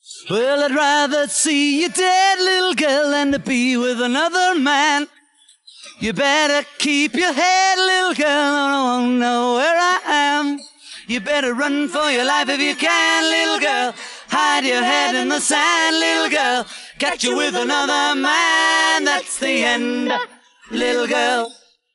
Well, I'd rather see you dead, little girl, than to be with another man. You better keep your head, little girl, or I won't know where I am. You better run for your life if you can, little girl. Hide your head in the sand, little girl. Catch you with another man, that's the end, little girl.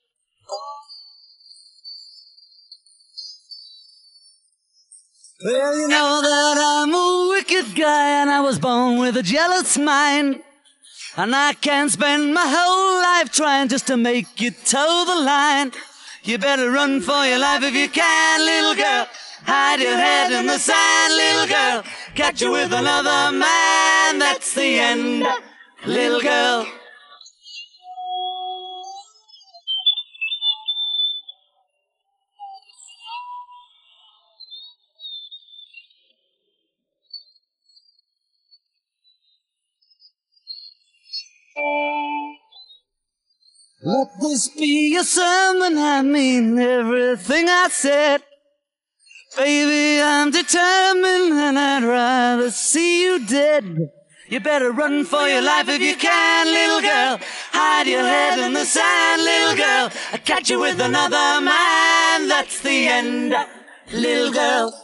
Well, you know that I'm a wicked guy, and I was born with a jealous mind. And I can't spend my whole life trying just to make you toe the line. You better run for your life if you can, little girl. Hide your head in the sand, little girl. Catch you with another man, that's the end, little girl. Let this be a sermon, I mean everything I said. Baby, I'm determined and I'd rather see you dead. You better run for your life if you can, little girl. Hide your head in the sand, little girl. I catch you with another man, that's the end, little girl.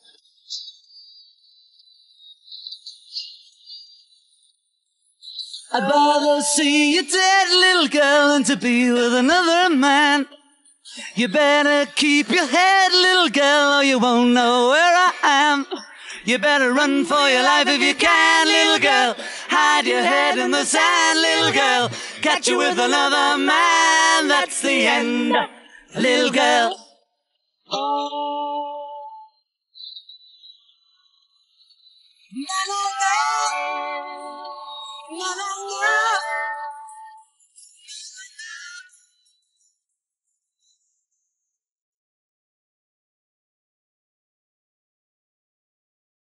I'd rather see you dead, little girl, than to be with another man. You better keep your head, little girl, or you won't know where I am. You better run for your life if you can, little girl. Hide your head in the sand, little girl. Catch you with another man, that's the end, little girl. Na na na, na na na.